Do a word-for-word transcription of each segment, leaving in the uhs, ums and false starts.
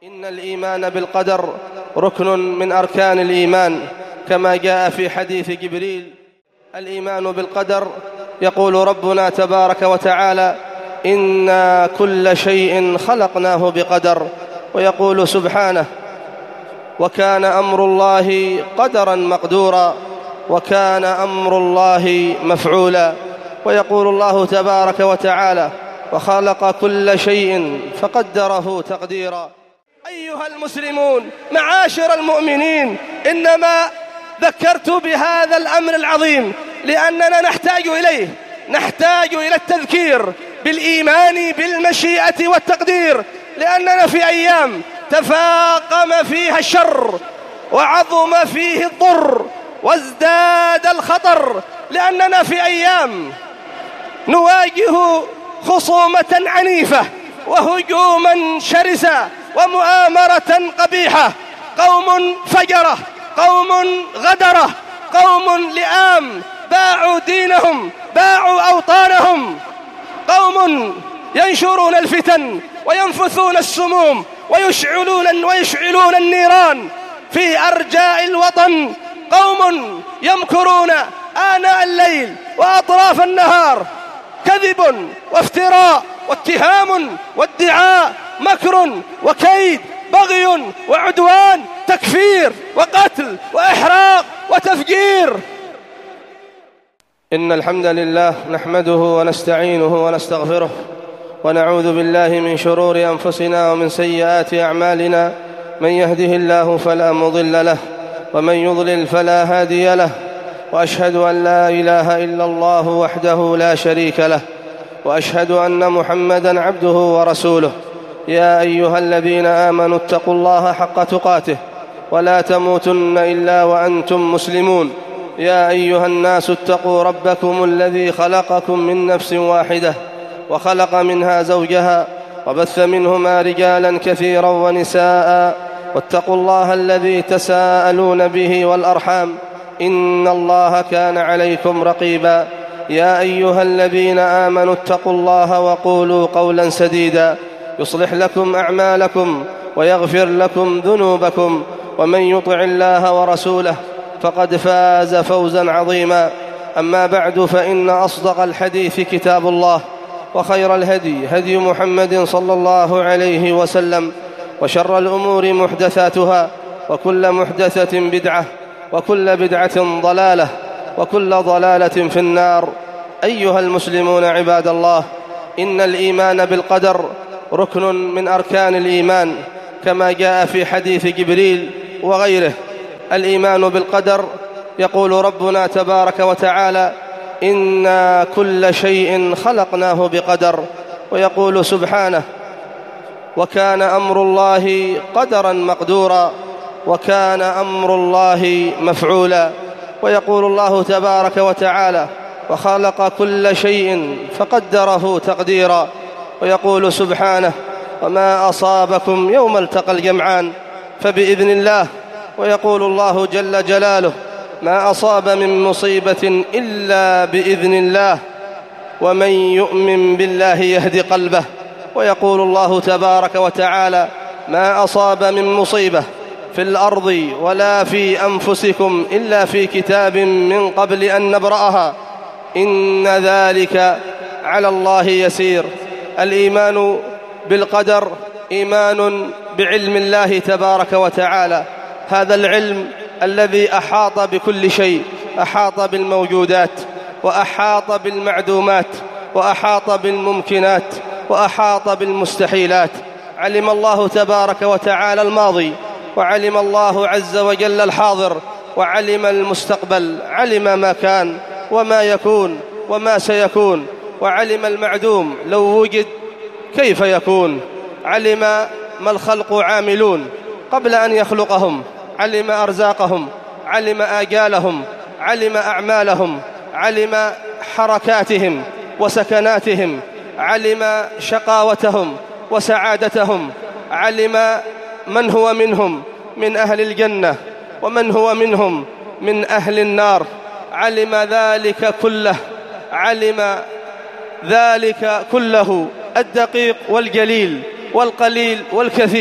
إن الإيمان بالقدر ركن من أركان الإيمان كما جاء في حديث جبريل. الإيمان بالقدر يقول ربنا تبارك وتعالى: إنا كل شيء خلقناه بقدر. ويقول سبحانه: وكان أمر الله قدرا مقدورا وكان أمر الله مفعولا. ويقول الله تبارك وتعالى: وخلق كل شيء فقدره تقديرا. أيها المسلمون، معاشر المؤمنين، إنما ذكرت بهذا الأمر العظيم لأننا نحتاج إليه، نحتاج إلى التذكير بالإيمان بالمشيئة والتقدير، لأننا في أيام تفاقم فيها الشر وعظم فيه الضر وازداد الخطر، لأننا في أيام نواجه خصومة عنيفة وهجوما شرسا ومؤامرة قبيحة، قوم فجرة، قوم غدرة، قوم لئام باعوا دينهم، باعوا أوطانهم، قوم ينشرون الفتن وينفثون السموم ويشعلون, ويشعلون النيران في أرجاء الوطن، قوم يمكرون آناء الليل وأطراف النهار، كذب وافتراء واتهام وادعاء، مكر وكيد، بغي وعدوان، تكفير وقتل وإحراق وتفجير. إن الحمد لله نحمده ونستعينه ونستغفره ونعوذ بالله من شرور أنفسنا ومن سيئات أعمالنا، من يهده الله فلا مضل له ومن يضلل فلا هادي له، وأشهد أن لا إله إلا الله وحده لا شريك له، وأشهد أن محمدًا عبده ورسوله. يا أيها الذين آمنوا اتقوا الله حق تقاته ولا تموتن إلا وأنتم مسلمون. يا أيها الناس اتقوا ربكم الذي خلقكم من نفس واحدة وخلق منها زوجها وبث منهما رجالا كثيرا ونساء، واتقوا الله الذي تساءلون به والأرحام، إن الله كان عليكم رقيبا. يا أيها الذين آمنوا اتقوا الله وقولوا قولا سديدا يصلح لكم أعمالكم ويغفر لكم ذنوبكم، ومن يطع الله ورسوله فقد فاز فوزا عظيما. أما بعد، فإن أصدق الحديث كتاب الله، وخير الهدي هدي محمد صلى الله عليه وسلم، وشر الأمور محدثاتها، وكل محدثة بدعة، وكل بدعة ضلالة، وكل ضلالة في النار. أيها المسلمون عباد الله، إن الإيمان بالقدر ركن من أركان الإيمان كما جاء في حديث جبريل وغيره. الإيمان بالقدر يقول ربنا تبارك وتعالى: إنا كل شيء خلقناه بقدر. ويقول سبحانه: وكان أمر الله قدرا مقدورا وكان أمر الله مفعولا. ويقول الله تبارك وتعالى: وخلق كل شيء فقدره تقديرا. ويقول سبحانه: وما أصابكم يوم التقى الجمعان فبإذن الله. ويقول الله جل جلاله: ما أصاب من مصيبة إلا بإذن الله ومن يؤمن بالله يهدي قلبه. ويقول الله تبارك وتعالى: ما أصاب من مصيبة في الأرض ولا في أنفسكم إلا في كتاب من قبل أن نبرأها إن ذلك على الله يسير. الإيمان بالقدر إيمان بعلم الله تبارك وتعالى، هذا العلم الذي أحاط بكل شيء، أحاط بالموجودات وأحاط بالمعدومات وأحاط بالممكنات وأحاط بالمستحيلات. علم الله تبارك وتعالى الماضي، وعلم الله عز وجل الحاضر، وعلم المستقبل، علم ما كان وما يكون وما سيكون، وعلم المعدوم لو وجد كيف يكون، علم ما الخلق عاملون قبل أن يخلقهم، علم أرزاقهم، علم آجالهم، علم أعمالهم، علم حركاتهم وسكناتهم، علم شقاوتهم وسعادتهم، علم من هو منهم من أهل الجنة ومن هو منهم من أهل النار، علم ذلك كله، علم ذلك كله الدقيق والجليل والقليل والكثير،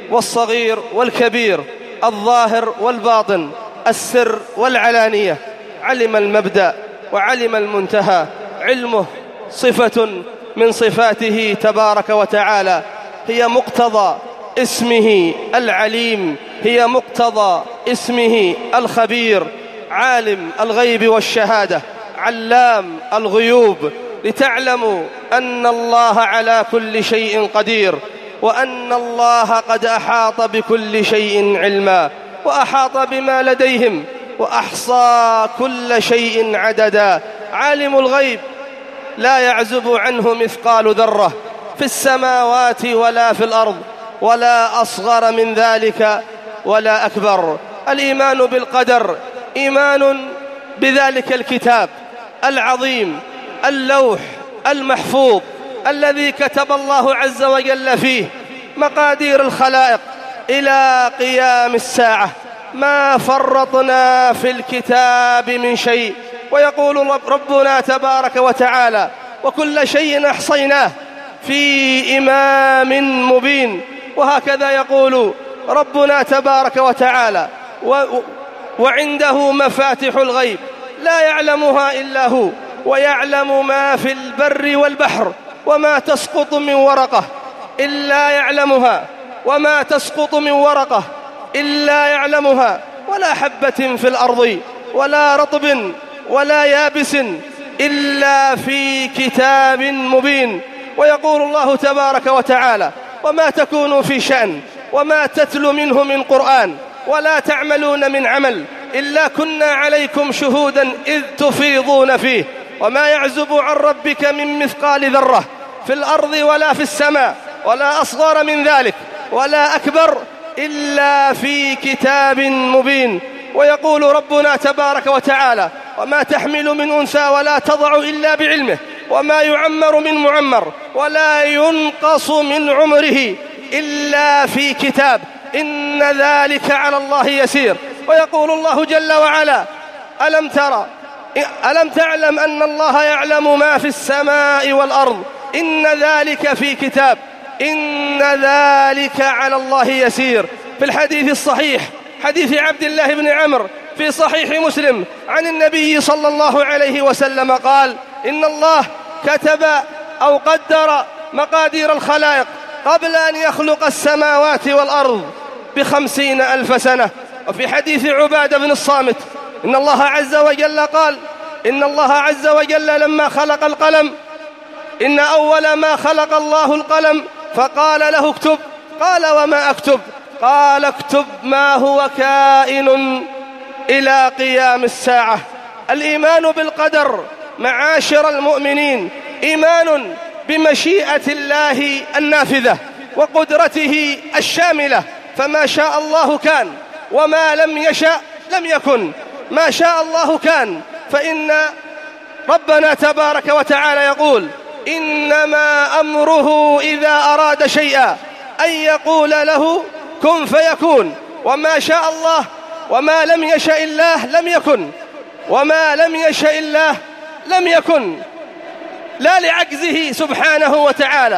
والصغير والكبير، الظاهر والباطن، السر والعلانية. علم المبدأ وعلم المنتهى. علمه صفة من صفاته تبارك وتعالى، هي مقتضى اسمه العليم، هي مقتضى اسمه الخبير. عالم الغيب والشهادة، علام الغيوب، لتعلموا أن الله على كل شيء قدير، وأن الله قد أحاط بكل شيء علما، وأحاط بما لديهم، وأحصى كل شيء عددا. عالم الغيب لا يعزب عنه مثقال ذرة في السماوات ولا في الأرض، ولا أصغر من ذلك ولا أكبر. الإيمان بالقدر إيمان بذلك الكتاب العظيم، اللوح المحفوظ، الذي كتب الله عز وجل فيه مقادير الخلائق إلى قيام الساعة. ما فرطنا في الكتاب من شيء. ويقول ربنا تبارك وتعالى: وكل شيء أحصيناه في إمام مبين. وهكذا يقول ربنا تبارك وتعالى: وعنده مفاتح الغيب لا يعلمها إلا هو، ويعلم ما في البر والبحر، وما تسقط من ورقة إلا يعلمها، وما تسقط من ورقة إلا يعلمها، ولا حبة في الأرض ولا رطب ولا يابس إلا في كتاب مبين. ويقول الله تبارك وتعالى: وما تكونوا في شأن وما تتلو منه من قرآن ولا تعملون من عمل إلا كنا عليكم شهودا إذ تفيضون فيه، وما يعزب عن ربك من مثقال ذرة في الأرض ولا في السماء، ولا أصغر من ذلك ولا أكبر إلا في كتاب مبين. ويقول ربنا تبارك وتعالى: وما تحمل من أنثى ولا تضع إلا بعلمه، وما يعمر من معمر ولا ينقص من عمره إلا في كتاب، إن ذلك على الله يسير. ويقول الله جل وعلا: ألم ترى ألم تعلم أن الله يعلم ما في السماء والأرض، إن ذلك في كتاب، إن ذلك على الله يسير. في الحديث الصحيح حديث عبد الله بن عمرو في صحيح مسلم عن النبي صلى الله عليه وسلم قال: إن الله كتب أو قدر مقادير الخلائق قبل أن يخلق السماوات والأرض بخمسين ألف سنة. وفي حديث عبادة بن الصامت إن الله عز وجل قال: إن الله عز وجل لما خلق القلم، إن أول ما خلق الله القلم فقال له اكتب، قال: وما أكتب؟ قال: اكتب ما هو كائن إلى قيام الساعة. الإيمان بالقدر معاشر المؤمنين إيمان بمشيئة الله النافذة وقدرته الشاملة، فما شاء الله كان، وما لم يشأ لم يكن. ما شاء الله كان، فإن ربنا تبارك وتعالى يقول: إنما أمره إذا أراد شيئا أن يقول له كن فيكون. وما شاء الله وما لم يشأ الله لم يكن، وما لم يشأ الله لم يكن، لا لعجزه سبحانه وتعالى،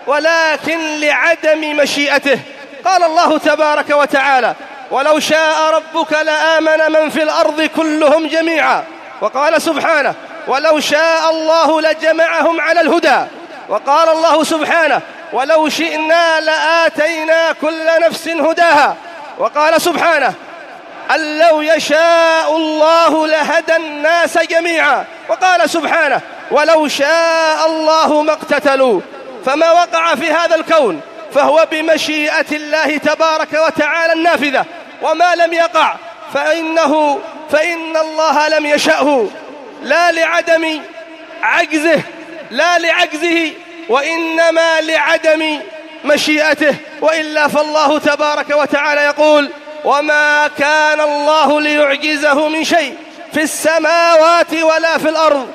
ولكن لعدم مشيئته. قال الله تبارك وتعالى: ولو شاء ربك لآمن من في الأرض كلهم جميعا. وقال سبحانه: ولو شاء الله لجمعهم على الهدى. وقال الله سبحانه: ولو شئنا لآتينا كل نفس هداها. وقال سبحانه: أن لو يشاء الله لهدى الناس جميعا. وقال سبحانه: ولو شاء الله ما اقتتلوا. فما وقع في هذا الكون فهو بمشيئة الله تبارك وتعالى النافذة، وما لم يقع فإنه فإن الله لم يشأه، لا لعدم عجزه لا لعجزه وإنما لعدم مشيئته. وإلا فالله تبارك وتعالى يقول: وما كان الله ليعجزه من شيء في السماوات ولا في الأرض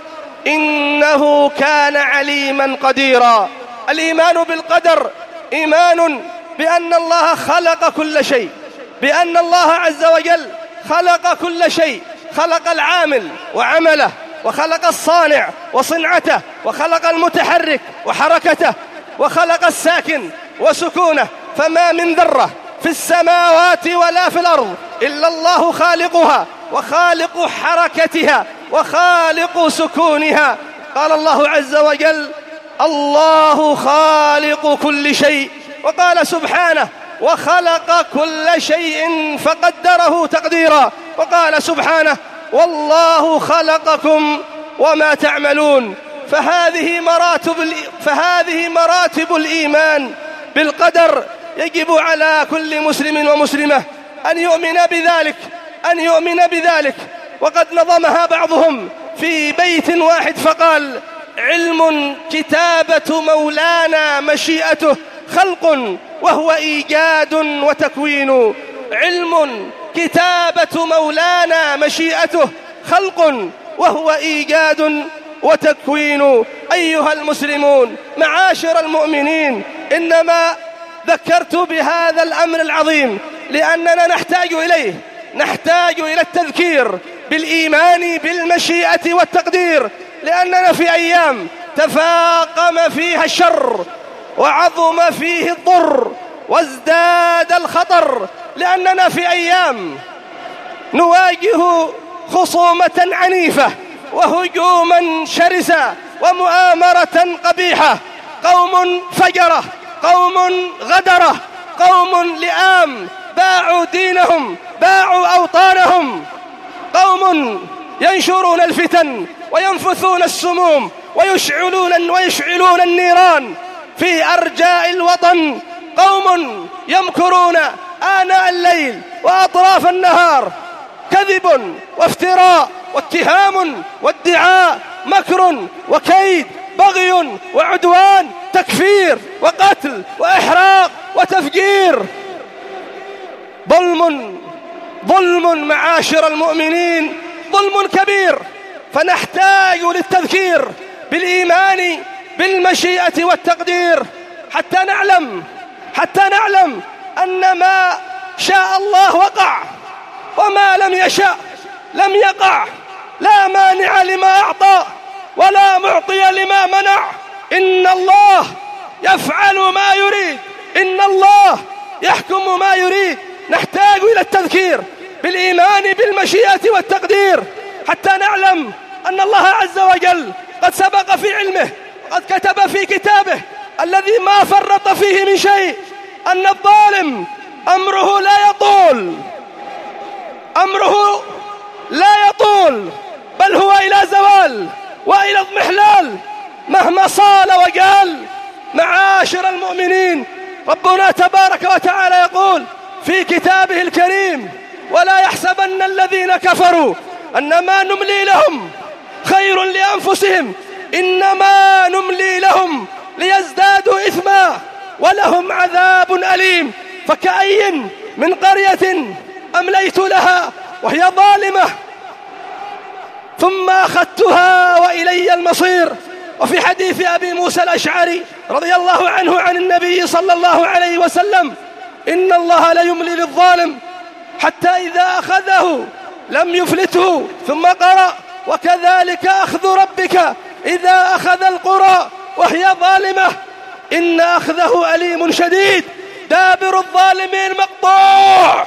إنه كان عليما قديرا. الإيمان بالقدر إيمان بأن الله خلق كل شيء، بأن الله عز وجل خلق كل شيء، خلق العامل وعمله، وخلق الصانع وصنعته، وخلق المتحرك وحركته، وخلق الساكن وسكونه. فما من ذرة في السماوات ولا في الأرض إلا الله خالقها وخالق حركتها وخالق سكونها. قال الله عز وجل: الله خالق كل شيء. وقال سبحانه: وخلق كل شيء فقدره تقديرا. وقال سبحانه: والله خلقكم وما تعملون. فهذه مراتب فهذه مراتب الإيمان بالقدر. يجب على كل مسلم ومسلمة أن يؤمن بذلك أن يؤمن بذلك وقد نظمها بعضهم في بيت واحد فقال: علم كتابة مولانا مشيئته خلق وهو إيجاد وتكوين. علم كتابة مولانا مشيئته خلق وهو إيجاد وتكوين. أيها المسلمون معاشر المؤمنين، إنما ذكرت بهذا الأمر العظيم لأننا نحتاج إليه نحتاج إلى التذكير بالإيمان بالمشيئة والتقدير، لأننا في أيام تفاقم فيها الشر وعظم فيه الضر وازداد الخطر، لأننا في أيام نواجه خصومة عنيفة وهجوما شرسا ومؤامرة قبيحة. قوم فجرة، قوم غدرة، قوم لئام باعوا دينهم، باعوا أوطانهم، قوم ينشرون الفتن وينفثون السموم ويشعلون ويشعلون النيران في أرجاء الوطن، قوم يمكرون آناء الليل وأطراف النهار، كذب وافتراء واتهام وادعاء، مكر وكيد، بغي وعدوان، تكفير وقتل وإحراق وتفجير، ظلم ظلم معاشر المؤمنين، ظلم كبير. فنحتاج للتذكير بالإيمان بالمشيئة والتقدير حتى نعلم حتى نعلم أن ما شاء الله وقع وما لم يشأ لم يقع. لا مانع لما أعطى ولا معطي لما منع. إن الله يفعل ما يريد، إن الله يحكم ما يريد. نحتاج إلى التذكير بالإيمان بالمشيئة والتقدير حتى نعلم أن الله عز وجل قد سبق في علمه، قد كتب في كتابه الذي ما فرط فيه من شيء أن الظالم أمره لا يطول أمره لا يطول بل هو إلى زوال وإلى اضمحلال مهما صال وقال. معاشر المؤمنين، ربنا تبارك وتعالى يقول في كتابه الكريم: ولا يحسبن الذين كفروا أنما نملي لهم خير لأنفسهم إنما نملي لهم ليزدادوا إثما ولهم عذاب أليم. فكأي من قرية أمليت لها وهي ظالمة ثم أخذتها وإلي المصير. وفي حديث أبي موسى الأشعري رضي الله عنه عن النبي صلى الله عليه وسلم: إن الله لا يملي للظالم حتى إذا أخذه لم يفلته. ثم قرأ: وكذلك أخذ ربك إذا أخذ القرى وهي ظالمة إن أخذه أليم شديد. دابر الظالمين مقطوع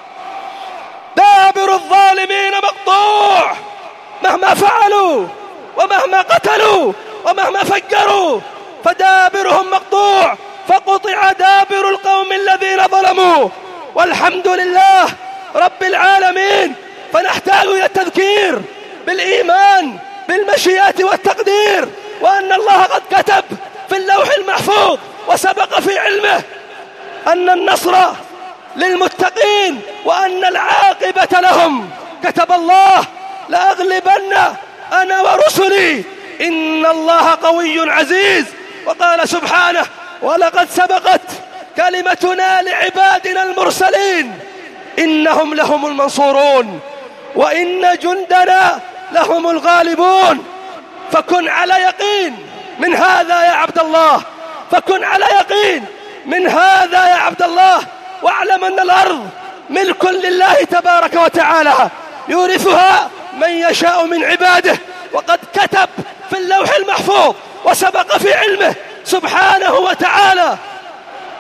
دابر الظالمين مقطوع مهما فعلوا ومهما قتلوا ومهما فجروا فدابرهم مقطوع. فقطع دابر القوم الذين ظلموا والحمد لله رب العالمين. فنحتاج إلى التذكير بالإيمان بالمشيئة والتقدير، وأن الله قد كتب في اللوح المحفوظ وسبق في علمه أن النصر للمتقين وأن العاقبة لهم. كتب الله: لأغلبن أنا ورسلي إن الله قوي عزيز. وقال سبحانه: ولقد سبقت كلمتنا لعبادنا المرسلين إنهم لهم المنصورون وإن جندنا لهم الغالبون. فكن على يقين من هذا يا عبد الله، فكن على يقين من هذا يا عبد الله، واعلم أن الأرض ملك لله تبارك وتعالى يورثها من يشاء من عباده، وقد كتب في اللوح المحفوظ وسبق في علمه سبحانه وتعالى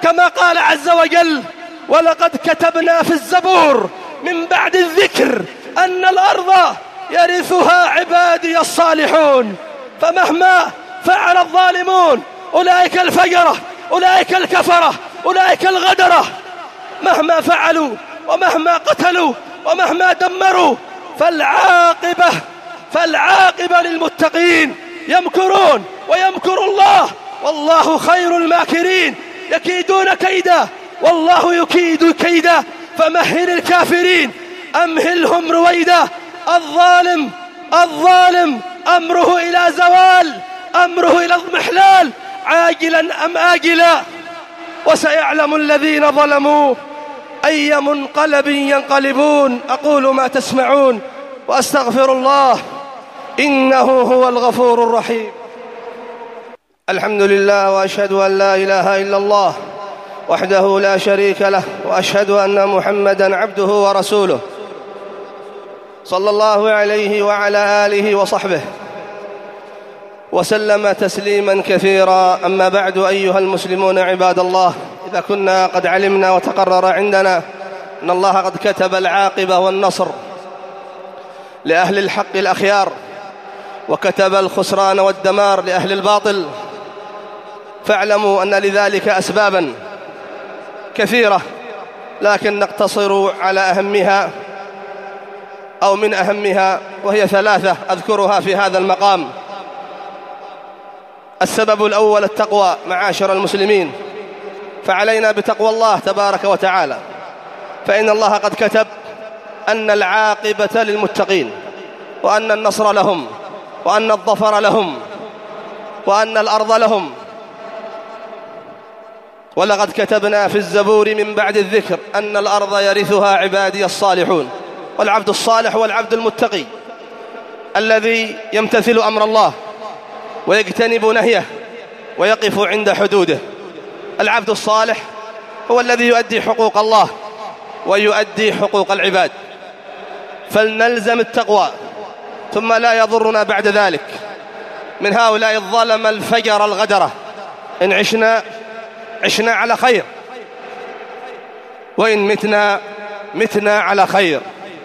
كما قال عز وجل: ولقد كتبنا في الزبور من بعد الذكر أن الأرض يرثها عبادي الصالحون. فمهما فعل الظالمون، أولئك الفجرة، أولئك الكفرة، أولئك الغدرة، مهما فعلوا ومهما قتلوا ومهما دمروا، فالعاقبة فالعاقبة للمتقين. يمكرون ويمكر الله والله خير الماكرين. يكيدون كيدا والله يكيد كيدا، فمهل الكافرين أمهلهم رويدا. الظالم الظالم أمره إلى زوال، أمره إلى اضمحلال عاجلا أم آجلا. وسيعلم الذين ظلموا أي منقلب ينقلبون. أقول ما تسمعون وأستغفر الله إنه هو الغفور الرحيم. الحمد لله، وأشهد أن لا إله إلا الله وحده لا شريك له، وأشهد أن محمدًا عبده ورسوله صلى الله عليه وعلى آله وصحبه وسلم تسليما كثيرا. أما بعد، أيها المسلمون عباد الله، إذا كنا قد علمنا وتقرر عندنا أن الله قد كتب العاقبة والنصر لأهل الحق الأخيار، وكتب الخسران والدمار لأهل الباطل، فاعلموا أن لذلك أسبابا كثيرة، لكن نقتصر على أهمها أو من أهمها، وهي ثلاثة أذكرها في هذا المقام. السبب الأول التقوى. معاشر المسلمين، فعلينا بتقوى الله تبارك وتعالى، فإن الله قد كتب أن العاقبة للمتقين، وأن النصر لهم، وأن الظفر لهم، وأن الأرض لهم. ولقد كتبنا في الزبور من بعد الذكر أن الأرض يرثها عبادي الصالحون. والعبد الصالح هو العبد المتقي الذي يمتثل أمر الله ويجتنب نهيه ويقف عند حدوده. العبد الصالح هو الذي يؤدي حقوق الله ويؤدي حقوق العباد. فلنلزم التقوى، ثم لا يضرنا بعد ذلك من هؤلاء الظلم الفجر الغدرة. إن عشنا عشنا على خير، وإن متنا متنا على خير.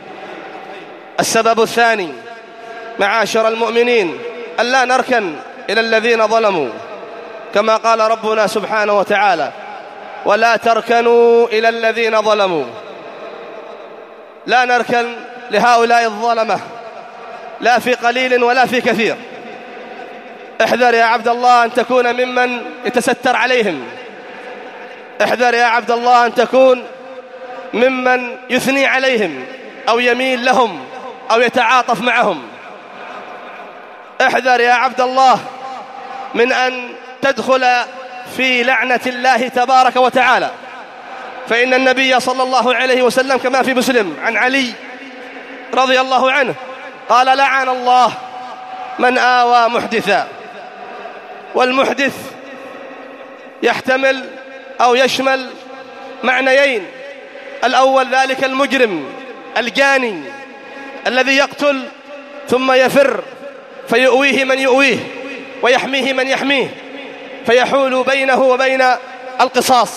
السبب الثاني معاشر المؤمنين ألا نركن إلى الذين ظلموا، كما قال ربنا سبحانه وتعالى: ولا تركنوا إلى الذين ظلموا. لا نركن لهؤلاء الظلمة، لا في قليل ولا في كثير. احذر يا عبد الله أن تكون ممن يتستر عليهم، احذر يا عبد الله أن تكون ممن يثني عليهم أو يميل لهم أو يتعاطف معهم. احذر يا عبد الله من أن تدخل في لعنة الله تبارك وتعالى، فإن النبي صلى الله عليه وسلم كما في مسلم عن علي رضي الله عنه قال: لعن الله من آوى محدثا. والمحدث يحتمل أو يشمل معنيين: الأول ذلك المجرم الجاني الذي يقتل ثم يفر، فيؤويه من يؤويه ويحميه من يحميه، فيحول بينه وبين القصاص،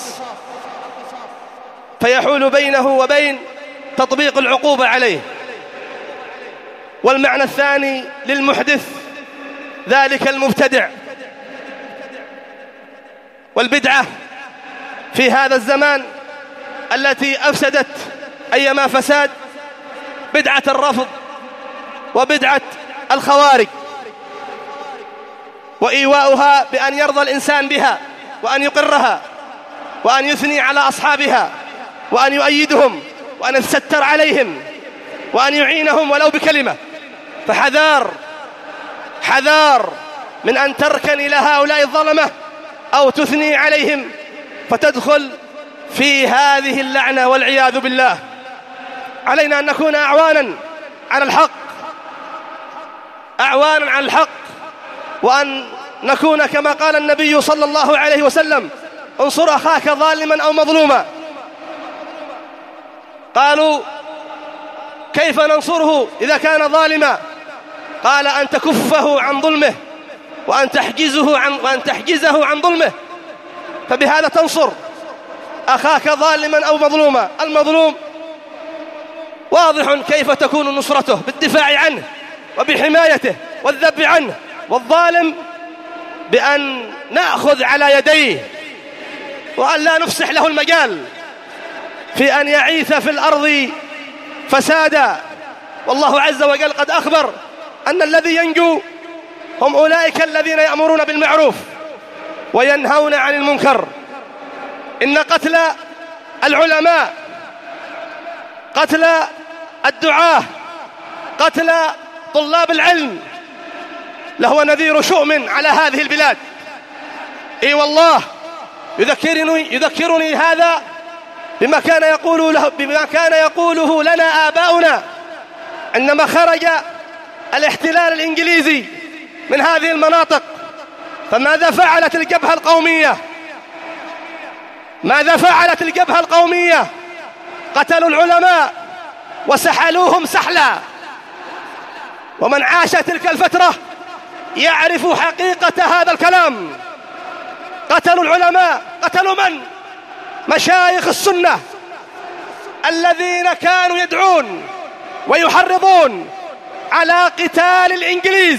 فيحول بينه وبين تطبيق العقوبة عليه. والمعنى الثاني للمحدث ذلك المبتدع. والبدعة في هذا الزمان التي أفسدت أيما فساد بدعة الرفض وبدعة الخوارج، وإيواؤها بأن يرضى الإنسان بها وأن يقرها وأن يثني على أصحابها وأن يؤيدهم وأن يتستر عليهم وأن يعينهم ولو بكلمة. فحذار حذار من أن تركن إلى هؤلاء الظلمة أو تثني عليهم فتدخل في هذه اللعنة والعياذ بالله. علينا أن نكون أعوانا على الحق، أعوانا على الحق، وأن نكون كما قال النبي صلى الله عليه وسلم: انصر أخاك ظالما أو مظلوما. قالوا: كيف ننصره إذا كان ظالما؟ قال: أن تكفه عن ظلمه وأن تحجزه عن, وأن تحجزه عن ظلمه، فبهذا تنصر. أخاك ظالما أو مظلوما. المظلوم واضح كيف تكون نصرته بالدفاع عنه وبحمايته والذب عنه، والظالم بأن نأخذ على يديه وأن لا نفسح له المجال في أن يعيث في الأرض فسادا. والله عز وجل قد أخبر أن الذي ينجو هم أولئك الذين يأمرون بالمعروف وينهون عن المنكر. إن قتل العلماء، قتل الدعاة، قتل طلاب العلم لهو نذير شؤم على هذه البلاد. إي والله يذكرني, يذكرني هذا بما كان يقول له بما كان يقوله لنا آباؤنا عندما خرج الاحتلال الإنجليزي من هذه المناطق. فماذا فعلت الجبهة القومية؟ ماذا فعلت الجبهة القومية؟ قتلوا العلماء وسحلوهم سحلا. ومن عاش تلك الفترة يعرف حقيقة هذا الكلام. قتلوا العلماء. قتلوا من؟ مشايخ السنة الذين كانوا يدعون ويحرضون على قتال الإنجليز.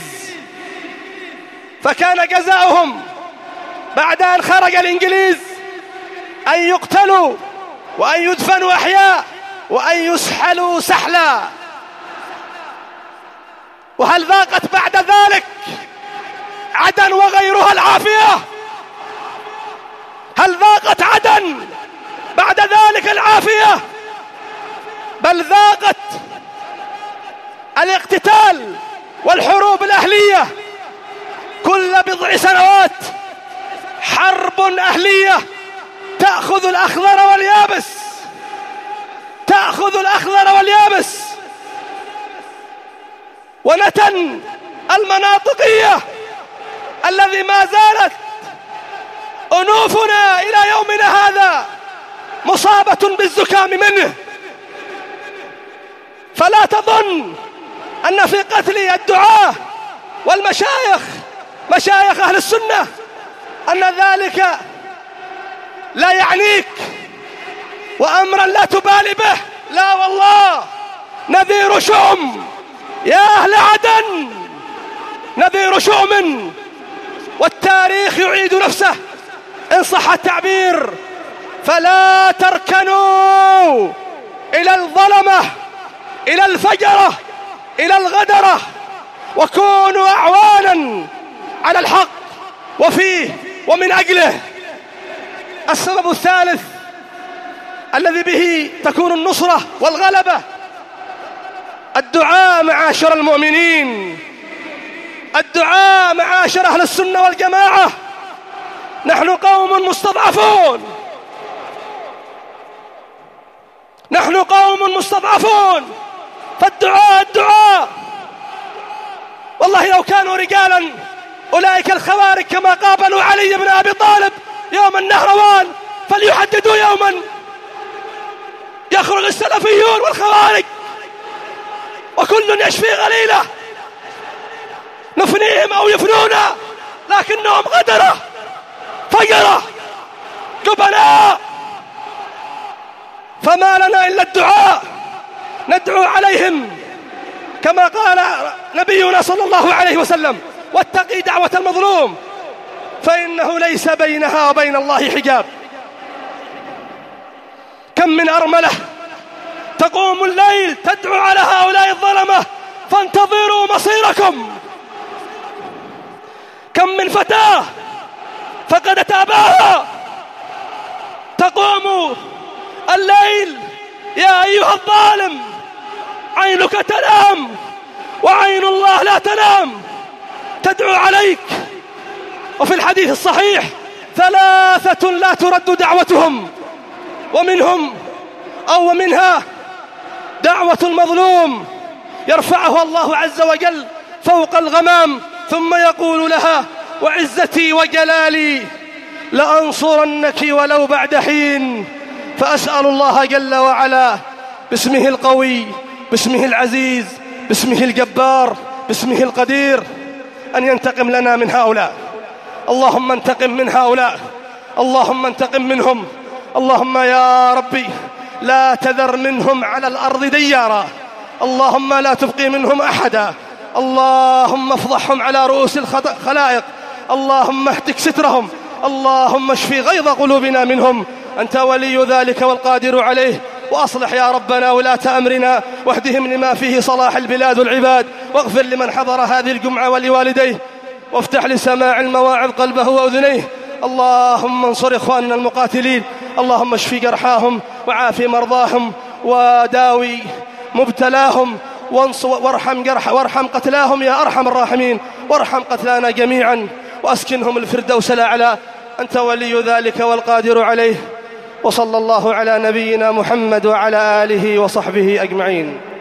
فكان جزاؤهم بعد أن خرج الإنجليز أن يقتلوا وأن يدفنوا أحياء وأن يسحلوا سحلا. وهل ذاقت بعد ذلك عدن وغيرها العافية؟ هل ذاقت عدن بعد ذلك العافية؟ بل ذاقت الاقتتال والحروب الأهلية. كل بضع سنوات حرب أهلية تأخذ الأخضر واليابس، تأخذ الأخضر واليابس. ونتن المناطقية الذي ما زالت أنوفنا إلى يومنا هذا مصابة بالزكام منه. فلا تظن أن في قتل الدعاة والمشايخ مشايخ أهل السنة أن ذلك لا يعنيك وأمرا لا تبالي به. لا والله، نذير شؤم يا أهل عدن، نذير شؤم. والتاريخ يعيد نفسه إن صح التعبير. فلا تركنوا إلى الظلمة، إلى الفجرة، إلى الغدرة، وكونوا أعوانا على الحق وفيه ومن أجله. السبب الثالث الذي به تكون النصرة والغلبة الدعاء معاشر المؤمنين، الدعاء معاشر أهل السنة والجماعة. نحن قوم مستضعفون، نحن قوم مستضعفون، فالدعاء الدعاء. والله لو كانوا رجالا أولئك الخوارج كما قابلوا علي بن أبي طالب يوم النهروان فليحددوا يوما يخرج السلفيون والخوارج وكل يشفي غليله، نفنيهم أو يفنونا، لكنهم غدرة فجرة جبناء. فما لنا إلا الدعاء، ندعو عليهم كما قال نبينا صلى الله عليه وسلم: واتقي دعوة المظلوم فإنه ليس بينها وبين الله حجاب. كم من أرملة تقوم الليل تدعو على هؤلاء الظلمة فانتظروا مصيركم. كم من فتاة فقدت أباها تقوم الليل: يا أيها الظالم عينك تنام وعين الله لا تنام، تدعو عليك. وفي الحديث الصحيح: ثلاثة لا ترد دعوتهم، ومنهم أو منها دعوة المظلوم يرفعها الله عز وجل فوق الغمام ثم يقول لها: وعزتي وجلالي لأنصرنك ولو بعد حين. فأسأل الله جل وعلا باسمه القوي، باسمه العزيز، باسمه الجبار، باسمه القدير أن ينتقم لنا من هؤلاء. اللهم انتقم من هؤلاء، اللهم انتقم منهم، اللهم يا ربي لا تذر منهم على الأرض ديارا، اللهم لا تبقي منهم أحدا، اللهم افضحهم على رؤوس الخلائق، اللهم اهتك سترهم، اللهم اشفي غيظ قلوبنا منهم، أنت ولي ذلك والقادر عليه. وأصلح يا ربنا ولاة أمرنا واهدهم لما فيه صلاح البلاد والعباد، واغفر لمن حضر هذه الجمعة ولوالديه، وافتح لسماع المواعظ قلبه وأذنيه. اللهم انصر إخواننا المقاتلين، اللهم اشفي جرحاهم وعافي مرضاهم وداوي مبتلاهم، وارحم جرح وارحم قتلاهم يا أرحم الراحمين، وارحم قتلانا جميعا وأسكنهم الفردوس الأعلى، أنت ولي ذلك والقادر عليه. وصلى الله على نبينا محمد وعلى آله وصحبه أجمعين.